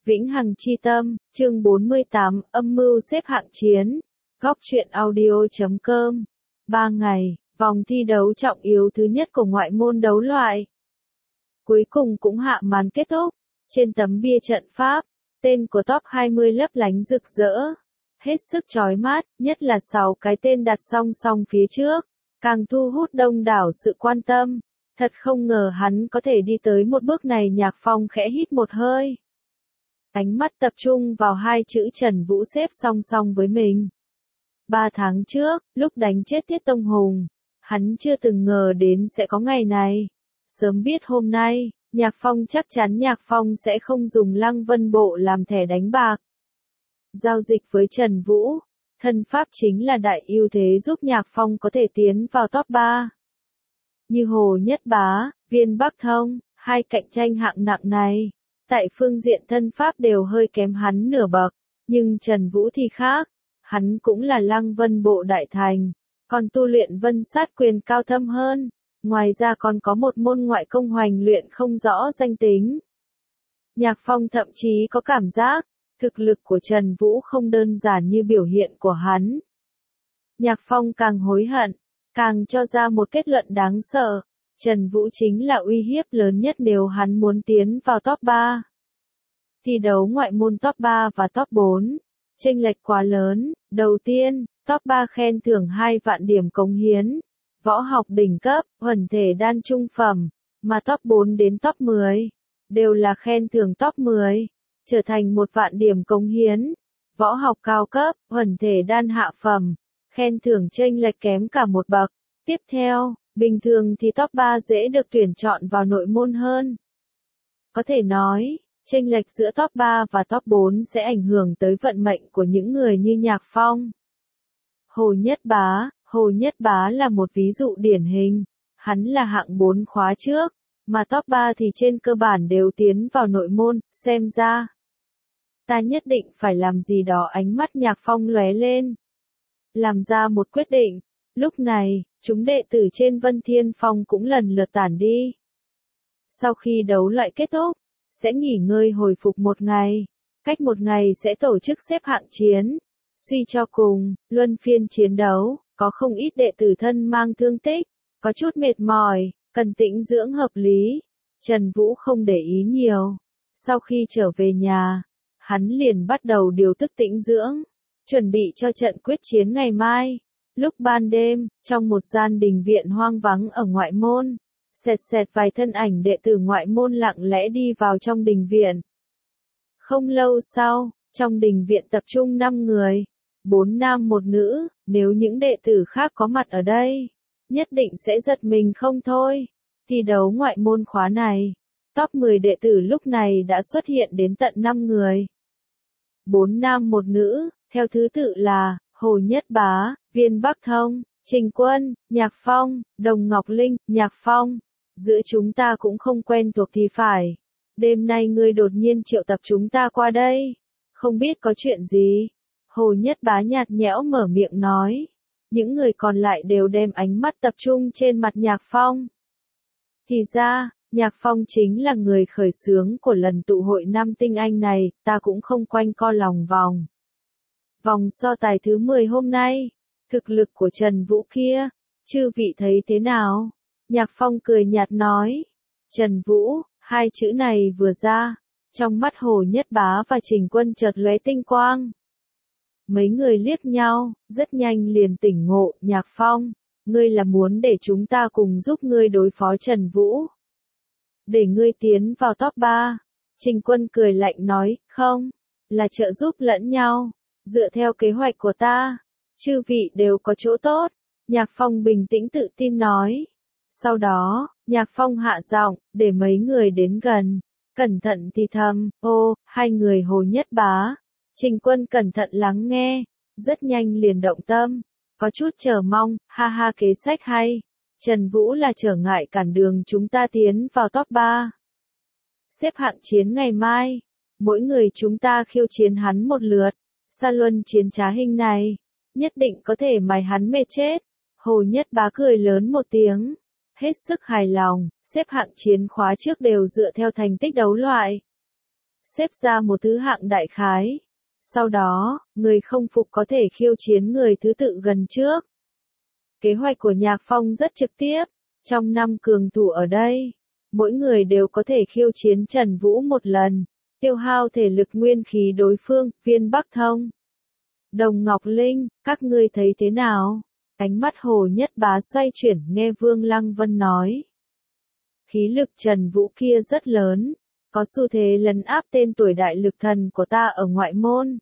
Vĩnh Hằng Chi Tâm, chương 48, âm mưu xếp hạng chiến. Góc truyện audio.com. 3 ngày, vòng thi đấu trọng yếu thứ nhất của ngoại môn đấu loại. Cuối cùng cũng hạ màn kết thúc. Trên tấm bia trận pháp, tên của top 20 lấp lánh rực rỡ. Hết sức chói mắt, nhất là 6 cái tên đặt song song phía trước. Càng thu hút đông đảo sự quan tâm. Thật không ngờ hắn có thể đi tới một bước này. Nhạc Phong khẽ hít một hơi. Ánh mắt tập trung vào hai chữ Trần Vũ xếp song song với mình. 3 tháng trước, lúc đánh chết Tiết Tông Hùng, hắn chưa từng ngờ đến sẽ có ngày này. Sớm biết hôm nay, Nhạc Phong chắc chắn Nhạc Phong sẽ không dùng Lăng Vân Bộ làm thẻ đánh bạc. Giao dịch với Trần Vũ, thân pháp chính là đại ưu thế giúp Nhạc Phong có thể tiến vào top 3. Như Hồ Nhất Bá, Viên Bắc Thông, hai cạnh tranh hạng nặng này. Tại phương diện thân pháp đều hơi kém hắn nửa bậc, nhưng Trần Vũ thì khác, hắn cũng là Lăng Vân Bộ đại thành, còn tu luyện Vân Sát Quyền cao thâm hơn, ngoài ra còn có một môn ngoại công hoành luyện không rõ danh tính. Nhạc Phong thậm chí có cảm giác, thực lực của Trần Vũ không đơn giản như biểu hiện của hắn. Nhạc Phong càng hối hận, càng cho ra một kết luận đáng sợ. Trần Vũ chính là uy hiếp lớn nhất nếu hắn muốn tiến vào top 3. Thi đấu ngoại môn top 3 và top 4, chênh lệch quá lớn. Đầu tiên, top 3 khen thưởng 2 vạn điểm cống hiến, võ học đỉnh cấp, huẩn thể đan trung phẩm, mà top 4 đến top 10, đều là khen thưởng top 10, trở thành 1 vạn điểm cống hiến, võ học cao cấp, huẩn thể đan hạ phẩm, khen thưởng chênh lệch kém cả một bậc. Tiếp theo, bình thường thì top 3 dễ được tuyển chọn vào nội môn hơn. Có thể nói, chênh lệch giữa top 3 và top 4 sẽ ảnh hưởng tới vận mệnh của những người như Nhạc Phong. Hồ Nhất Bá là một ví dụ điển hình. Hắn là hạng 4 khóa trước, mà top 3 thì trên cơ bản đều tiến vào nội môn, xem ra. Ta nhất định phải làm gì đó. Ánh mắt Nhạc Phong lóe lên. Làm ra một quyết định. Lúc này, chúng đệ tử trên Vân Thiên Phong cũng lần lượt tản đi. Sau khi đấu loại kết thúc, sẽ nghỉ ngơi hồi phục 1 ngày. Cách 1 ngày sẽ tổ chức xếp hạng chiến. Suy cho cùng, luân phiên chiến đấu, có không ít đệ tử thân mang thương tích, có chút mệt mỏi, cần tĩnh dưỡng hợp lý. Trần Vũ không để ý nhiều. Sau khi trở về nhà, hắn liền bắt đầu điều tức tĩnh dưỡng, chuẩn bị cho trận quyết chiến ngày mai. Lúc ban đêm, trong một gian đình viện hoang vắng ở ngoại môn, xẹt vài thân ảnh đệ tử ngoại môn lặng lẽ đi vào trong đình viện. Không lâu sau, trong đình viện tập trung 5 người, 4 nam 1 nữ, nếu những đệ tử khác có mặt ở đây, nhất định sẽ giật mình không thôi. Thi đấu ngoại môn khóa này, top 10 đệ tử lúc này đã xuất hiện đến tận 5 người. 4 nam 1 nữ, theo thứ tự là Hồ Nhất Bá, Viên Bắc Thông, Trình Quân, Nhạc Phong, Đồng Ngọc Linh, Nhạc Phong. Giữa chúng ta cũng không quen thuộc thì phải. Đêm nay ngươi đột nhiên triệu tập chúng ta qua đây. Không biết có chuyện gì? Hồ Nhất Bá nhạt nhẽo mở miệng nói. Những người còn lại đều đem ánh mắt tập trung trên mặt Nhạc Phong. Thì ra, Nhạc Phong chính là người khởi xướng của lần tụ hội 5 tinh anh này, ta cũng không quanh co lòng vòng. Vòng so tài thứ 10 hôm nay, thực lực của Trần Vũ kia, chư vị thấy thế nào? Nhạc Phong cười nhạt nói. Trần Vũ, hai chữ này vừa ra, trong mắt Hồ Nhất Bá và Trình Quân chợt lóe tinh quang. Mấy người liếc nhau, rất nhanh liền tỉnh ngộ. Nhạc Phong, ngươi là muốn để chúng ta cùng giúp ngươi đối phó Trần Vũ, để ngươi tiến vào top 3. Trình Quân cười lạnh nói, không, là trợ giúp lẫn nhau. Dựa theo kế hoạch của ta, chư vị đều có chỗ tốt. Nhạc Phong bình tĩnh tự tin nói. Sau đó, Nhạc Phong hạ giọng, để mấy người đến gần, cẩn thận thì thầm. Ô, hai người Hồ Nhất Bá, Trình Quân cẩn thận lắng nghe, rất nhanh liền động tâm, có chút chờ mong. Ha ha, kế sách hay. Trần Vũ là trở ngại cản đường chúng ta tiến vào top 3. Xếp hạng chiến ngày mai, mỗi người chúng ta khiêu chiến hắn một lượt. Sa luân chiến trá hình này, nhất định có thể mài hắn mệt chết. Hồ Nhất Bá cười lớn một tiếng, hết sức hài lòng. Xếp hạng chiến khóa trước đều dựa theo thành tích đấu loại. xếp ra một thứ hạng đại khái. Sau đó, người không phục có thể khiêu chiến người thứ tự gần trước. Kế hoạch của Nhạc Phong rất trực tiếp. Trong 5 cường thủ ở đây, mỗi người đều có thể khiêu chiến Trần Vũ một lần, tiêu hao thể lực nguyên khí đối phương. Viên Bắc Thông, Đồng Ngọc Linh, các ngươi thấy thế nào? Ánh mắt Hồ Nhất Bá xoay chuyển nghe Vương Lăng Vân nói. Khí lực Trần Vũ kia rất lớn, có xu thế lấn áp tên tuổi đại lực thần của ta ở ngoại môn.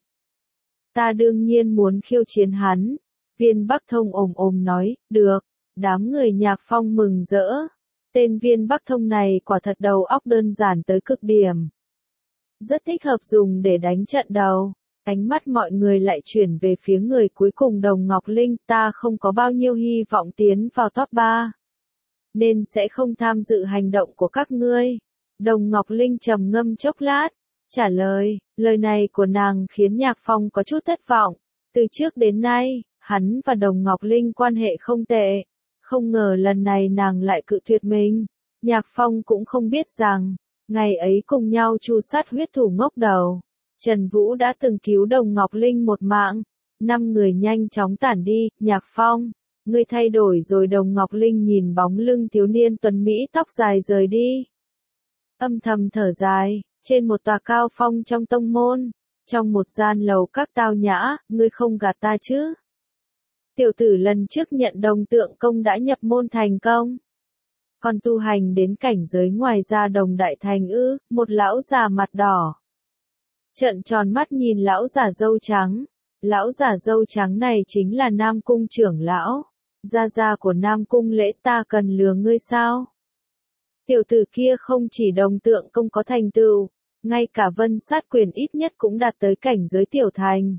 Ta đương nhiên muốn khiêu chiến hắn. Viên Bắc Thông ồm nói, được. Đám người Nhạc Phong mừng rỡ. Tên Viên Bắc Thông này quả thật đầu óc đơn giản tới cực điểm. Rất thích hợp dùng để đánh trận đầu. Ánh mắt mọi người lại chuyển về phía người cuối cùng Đồng Ngọc Linh. Ta không có bao nhiêu hy vọng tiến vào top 3. Nên sẽ không tham dự hành động của các ngươi. Đồng Ngọc Linh trầm ngâm chốc lát. Trả lời, lời này của nàng khiến Nhạc Phong có chút thất vọng. Từ trước đến nay, hắn và Đồng Ngọc Linh quan hệ không tệ. Không ngờ lần này nàng lại cự tuyệt mình. Nhạc Phong cũng không biết rằng, ngày ấy cùng nhau tru sát huyết thủ ngốc đầu. Trần Vũ đã từng cứu Đồng Ngọc Linh một mạng. 5 người nhanh chóng tản đi. Nhạc Phong, ngươi thay đổi rồi. Đồng Ngọc Linh nhìn bóng lưng thiếu niên tuấn Mỹ tóc dài rời đi. Âm thầm thở dài, trên một tòa cao phong trong tông môn, trong một gian lầu các tao nhã, ngươi không gạt ta chứ? Tiểu tử lần trước nhận Đồng Tượng Công đã nhập môn thành công. Còn tu hành đến cảnh giới ngoài ra Đồng Đại Thành ư? Một lão già mặt đỏ trợn tròn mắt nhìn lão già râu trắng. Lão già râu trắng này chính là Nam Cung trưởng lão, gia gia của Nam Cung Lễ. Ta cần lừa ngươi sao? Tiểu tử kia không chỉ Đồng Tượng Công có thành tựu, ngay cả Vân Sát Quyền ít nhất cũng đạt tới cảnh giới tiểu thành.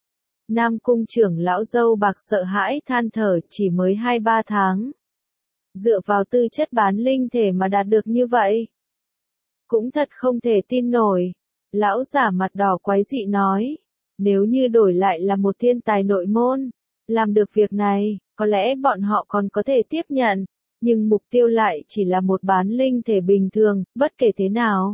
Nam Cung trưởng lão râu bạc sợ hãi than thở, chỉ mới 2-3 tháng. Dựa vào tư chất bán linh thể mà đạt được như vậy. Cũng thật không thể tin nổi. Lão giả mặt đỏ quái dị nói. Nếu như đổi lại là một thiên tài nội môn, làm được việc này, có lẽ bọn họ còn có thể tiếp nhận. Nhưng mục tiêu lại chỉ là một bán linh thể bình thường. Bất kể thế nào,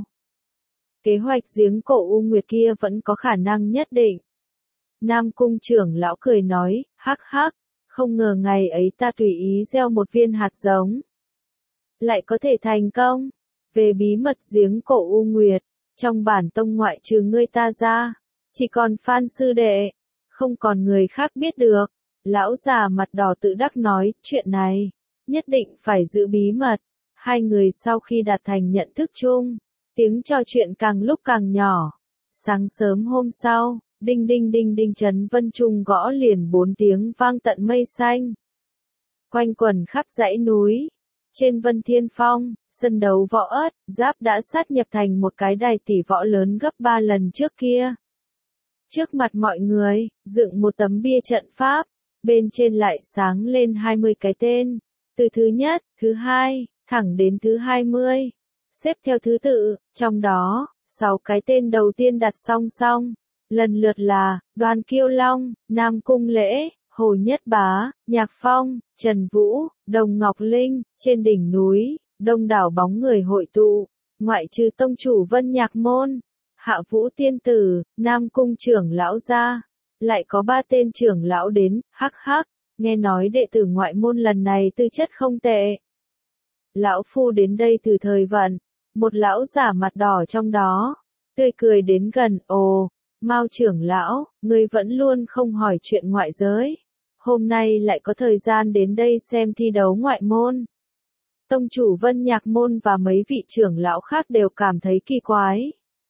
kế hoạch giếng cổ U Nguyệt kia vẫn có khả năng nhất định. Nam Cung trưởng lão cười nói, hắc hắc, không ngờ ngày ấy ta tùy ý gieo một viên hạt giống, lại có thể thành công. Về bí mật giếng cổ U Nguyệt, trong bản tông ngoại trừ ngươi ta ra, chỉ còn Phan sư đệ, không còn người khác biết được. Lão già mặt đỏ tự đắc nói, chuyện này nhất định phải giữ bí mật. Hai người sau khi đạt thành nhận thức chung, tiếng trò chuyện càng lúc càng nhỏ. Sáng sớm hôm sau, đinh đinh đinh đinh Trấn Vân Trung gõ liền 4 tiếng vang tận mây xanh. Quanh quần khắp dãy núi. Trên Vân Thiên Phong, sân đấu võ ất, giáp đã sát nhập thành một cái đài tỷ võ lớn gấp 3 lần trước kia. Trước mặt mọi người, dựng một tấm bia trận pháp, bên trên lại sáng lên 20 cái tên, từ thứ nhất, thứ hai, thẳng đến thứ 20, xếp theo thứ tự, trong đó, 6 cái tên đầu tiên đặt song song, lần lượt là, Đoàn Kiêu Long, Nam Cung Lễ, Hồ Nhất Bá, Nhạc Phong, Trần Vũ, Đồng Ngọc Linh. Trên đỉnh núi, đông đảo bóng người hội tụ, ngoại trừ tông chủ Vân Nhạc Môn, Hạ Vũ Tiên Tử, Nam Cung trưởng lão ra, lại có 3 tên trưởng lão đến. Hắc hắc, nghe nói đệ tử ngoại môn lần này tư chất không tệ. Lão phu đến đây từ thời vận, một lão giả mặt đỏ trong đó, tươi cười đến gần. Ồ, Mao trưởng lão, ngươi vẫn luôn không hỏi chuyện ngoại giới, hôm nay lại có thời gian đến đây xem thi đấu ngoại môn. Tông chủ Vân Nhạc Môn và mấy vị trưởng lão khác đều cảm thấy kỳ quái.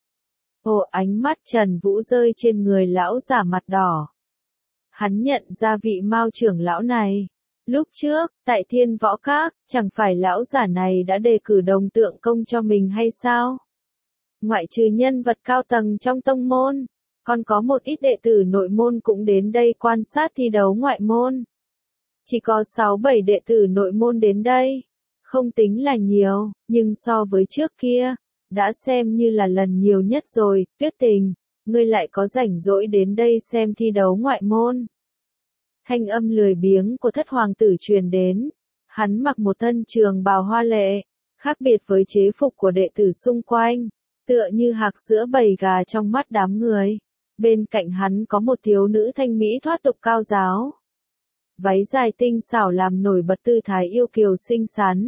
Ồ, ánh mắt Trần Vũ rơi trên người lão giả mặt đỏ. Hắn nhận ra vị Mao trưởng lão này. Lúc trước, tại Thiên Võ Các, chẳng phải lão giả này đã đề cử Đồng Tượng Công cho mình hay sao? Ngoại trừ nhân vật cao tầng trong tông môn, còn có một ít đệ tử nội môn cũng đến đây quan sát thi đấu ngoại môn. Chỉ có 6-7 đệ tử nội môn đến đây, không tính là nhiều, nhưng so với trước kia, đã xem như là lần nhiều nhất rồi. Tuyết Tình, ngươi lại có rảnh rỗi đến đây xem thi đấu ngoại môn. Thanh âm lười biếng của Thất hoàng tử truyền đến. Hắn mặc một thân trường bào hoa lệ, khác biệt với chế phục của đệ tử xung quanh, tựa như hạc giữa bầy gà trong mắt đám người. Bên cạnh hắn có một thiếu nữ thanh mỹ thoát tục cao giáo. Váy dài tinh xảo làm nổi bật tư thái yêu kiều xinh xắn.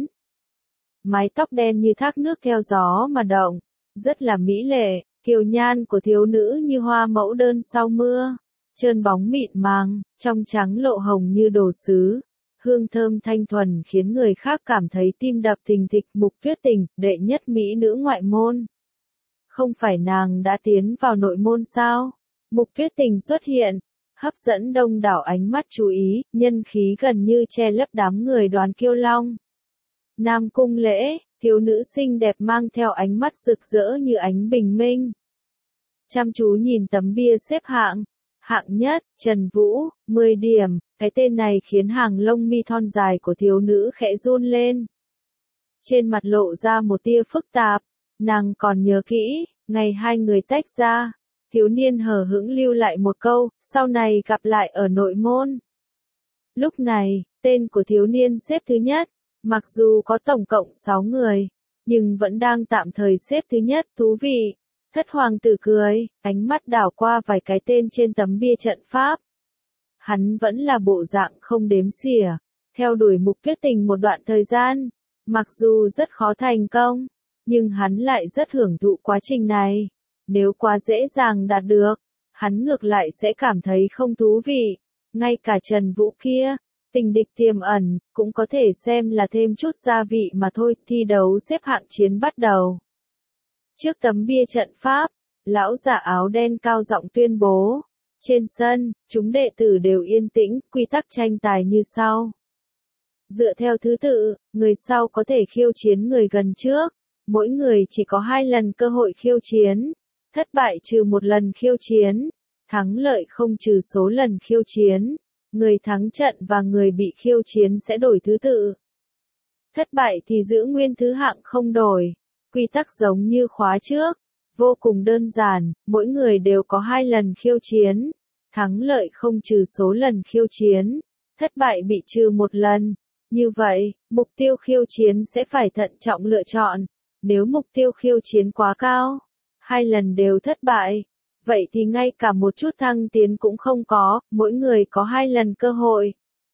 Mái tóc đen như thác nước theo gió mà động, rất là mỹ lệ, kiều nhan của thiếu nữ như hoa mẫu đơn sau mưa, trơn bóng mịn màng, trong trắng lộ hồng như đồ sứ. Hương thơm thanh thuần khiến người khác cảm thấy tim đập thình thịch. Mục Tuyết Tình, đệ nhất mỹ nữ ngoại môn. Không phải nàng đã tiến vào nội môn sao? Mục Tuyết Tình xuất hiện, hấp dẫn đông đảo ánh mắt chú ý, nhân khí gần như che lấp đám người Đoàn Kiêu Long. Nam Cung Lễ, thiếu nữ xinh đẹp mang theo ánh mắt rực rỡ như ánh bình minh. Chăm chú nhìn tấm bia xếp hạng. Hạng nhất, Trần Vũ, 10 điểm, cái tên này khiến hàng lông mi thon dài của thiếu nữ khẽ run lên. Trên mặt lộ ra một tia phức tạp, nàng còn nhớ kỹ, ngày hai người tách ra, thiếu niên hờ hững lưu lại một câu, sau này gặp lại ở nội môn. Lúc này, tên của thiếu niên xếp thứ nhất, mặc dù có tổng cộng 6 người, nhưng vẫn đang tạm thời xếp thứ nhất. Thú vị. Thất hoàng tử cười, ánh mắt đảo qua vài cái tên trên tấm bia trận pháp. Hắn vẫn là bộ dạng không đếm xỉa, theo đuổi Mục Tuyết Tình một đoạn thời gian, mặc dù rất khó thành công, nhưng hắn lại rất hưởng thụ quá trình này. Nếu quá dễ dàng đạt được, hắn ngược lại sẽ cảm thấy không thú vị. Ngay cả Trần Vũ kia, tình địch tiềm ẩn, cũng có thể xem là thêm chút gia vị mà thôi. Thi đấu xếp hạng chiến bắt đầu. Trước tấm bia trận pháp, lão giả áo đen cao giọng tuyên bố. Trên sân, chúng đệ tử đều yên tĩnh, quy tắc tranh tài như sau. Dựa theo thứ tự, người sau có thể khiêu chiến người gần trước. Mỗi người chỉ có 2 lần cơ hội khiêu chiến. Thất bại trừ 1 lần khiêu chiến. Thắng lợi không trừ số lần khiêu chiến. Người thắng trận và người bị khiêu chiến sẽ đổi thứ tự. Thất bại thì giữ nguyên thứ hạng không đổi. Quy tắc giống như khóa trước. Vô cùng đơn giản, mỗi người đều có 2 lần khiêu chiến. Thắng lợi không trừ số lần khiêu chiến. Thất bại bị trừ 1 lần. Như vậy, mục tiêu khiêu chiến sẽ phải thận trọng lựa chọn. Nếu mục tiêu khiêu chiến quá cao, 2 lần đều thất bại, vậy thì ngay cả một chút thăng tiến cũng không có, mỗi người có 2 lần cơ hội.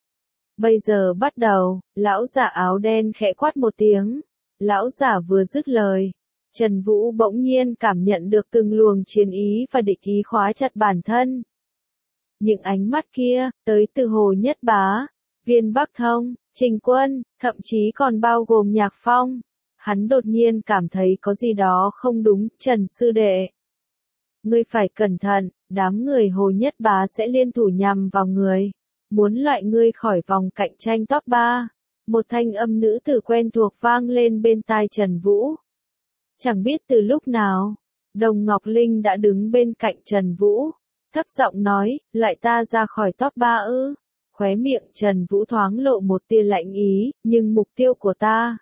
Bây giờ bắt đầu, lão giả áo đen khẽ quát một tiếng. Lão giả vừa dứt lời, Trần Vũ bỗng nhiên cảm nhận được từng luồng chiến ý và địch ý khóa chặt bản thân. Những ánh mắt kia, tới từ Hồ Nhất Bá, Viên Bắc Thông, Trình Quân, thậm chí còn bao gồm Nhạc Phong. Hắn đột nhiên cảm thấy có gì đó không đúng. Trần sư đệ, ngươi phải cẩn thận, đám người Hồ Nhất Bá sẽ liên thủ nhằm vào người, muốn loại ngươi khỏi vòng cạnh tranh top 3. Một thanh âm nữ tử quen thuộc vang lên bên tai Trần Vũ. Chẳng biết từ lúc nào, Đồng Ngọc Linh đã đứng bên cạnh Trần Vũ, thấp giọng nói, loại ta ra khỏi top 3 ư? Khóe miệng Trần Vũ thoáng lộ một tia lạnh ý, nhưng mục tiêu của ta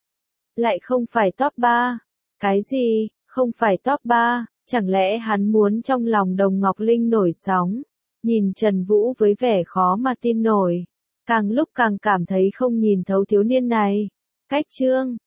lại không phải top 3. Cái gì, không phải top 3, chẳng lẽ hắn muốn trong lòng Đồng Ngọc Linh nổi sóng? Nhìn Trần Vũ với vẻ khó mà tin nổi, càng lúc càng cảm thấy không nhìn thấu thiếu niên này. Cách chương